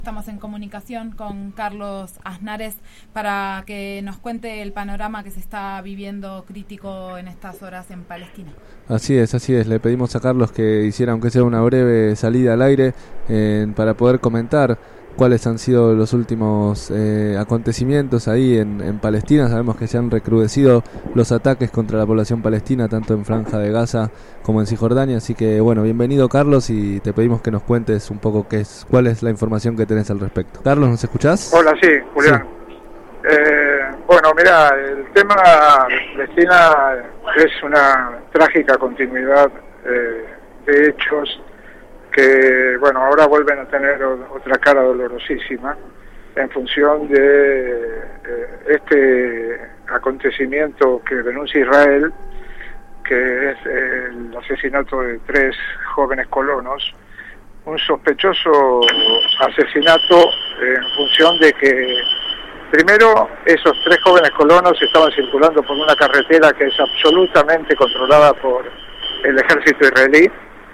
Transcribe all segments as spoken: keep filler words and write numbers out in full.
Estamos en comunicación con Carlos Aznares para que nos cuente el panorama que se está viviendo crítico en estas horas en Palestina. Así es, así es. Le pedimos a Carlos que hiciera, aunque sea una breve salida al aire, eh, para poder comentar cuáles han sido los últimos eh, acontecimientos ahí en, en Palestina. Sabemos que se han recrudecido los ataques contra la población palestina, tanto en Franja de Gaza como en Cisjordania. Así que, bueno, bienvenido, Carlos, y te pedimos que nos cuentes un poco qué es, cuál es la información que tenés al respecto. Carlos, ¿nos escuchás? Hola, sí, Julián. Sí. Eh, bueno, mira, el tema Palestina es una trágica continuidad eh, de hechos que, bueno, ahora vuelven a tener otra cara dolorosísima en función de eh, este acontecimiento que denuncia Israel, que es el asesinato de tres jóvenes colonos, un sospechoso asesinato en función de que, primero, esos tres jóvenes colonos estaban circulando por una carretera que es absolutamente controlada por el ejército israelí,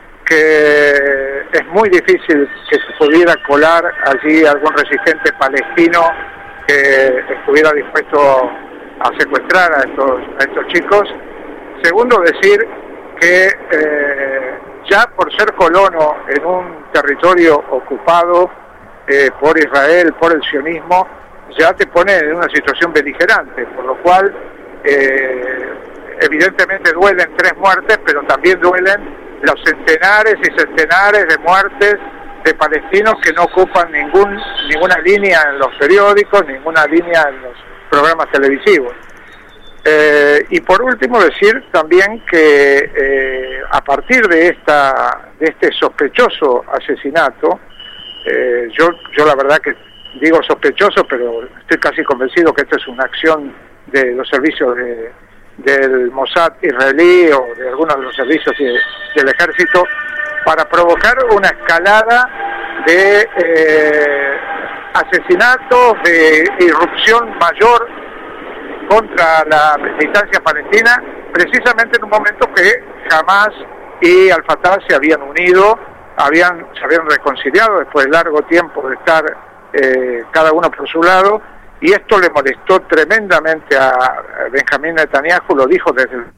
que es muy difícil que se pudiera colar allí algún resistente palestino que estuviera dispuesto a secuestrar a estos, a estos chicos. Segundo, decir que eh, ya por ser colono en un territorio ocupado eh, por Israel, por el sionismo, ya te pone en una situación beligerante, por lo cual eh, evidentemente duelen tres muertes, pero también duelen los centenares y centenares de muertes de palestinos que no ocupan ningún ninguna línea en los periódicos, ninguna línea en los programas televisivos. Eh, y por último decir también que eh, a partir de esta de este sospechoso asesinato, eh, yo yo la verdad que digo sospechoso, pero estoy casi convencido que esto es una acción de los servicios de del Mossad israelí o de algunos de los servicios de, del ejército para provocar una escalada de eh, asesinatos, de irrupción mayor contra la militancia palestina, precisamente en un momento que Hamas y Al-Fatah se habían unido, habían se habían reconciliado después de largo tiempo de estar eh, cada uno por su lado. Y esto le molestó tremendamente a Benjamín Netanyahu, lo dijo desde el...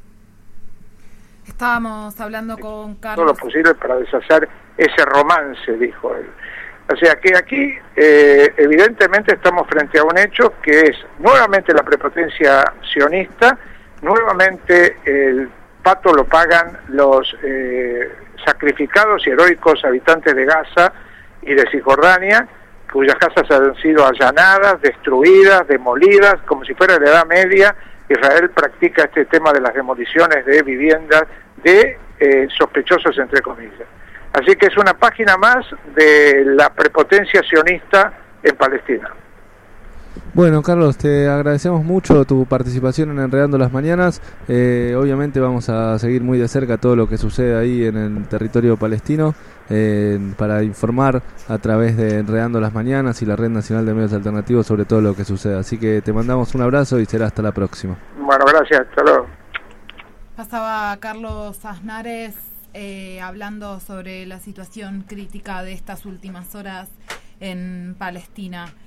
Estábamos hablando con Carlos. Todo lo posible para deshacer ese romance, dijo él. O sea que aquí eh, evidentemente estamos frente a un hecho que es nuevamente la prepotencia sionista, nuevamente el pato lo pagan los eh, sacrificados y heroicos habitantes de Gaza y de Cisjordania, cuyas casas han sido allanadas, destruidas, demolidas, como si fuera la Edad Media. Israel practica este tema de las demoliciones de viviendas de eh, sospechosos, entre comillas. Así que es una página más de la prepotencia sionista en Palestina. Bueno, Carlos, te agradecemos mucho tu participación en Enredando las Mañanas. Eh, obviamente vamos a seguir muy de cerca todo lo que sucede ahí en el territorio palestino eh, para informar a través de Enredando las Mañanas y la Red Nacional de Medios Alternativos sobre todo lo que sucede. Así que te mandamos un abrazo y será hasta la próxima. Bueno, gracias, hasta luego. Pasaba Carlos Aznares eh, hablando sobre la situación crítica de estas últimas horas en Palestina.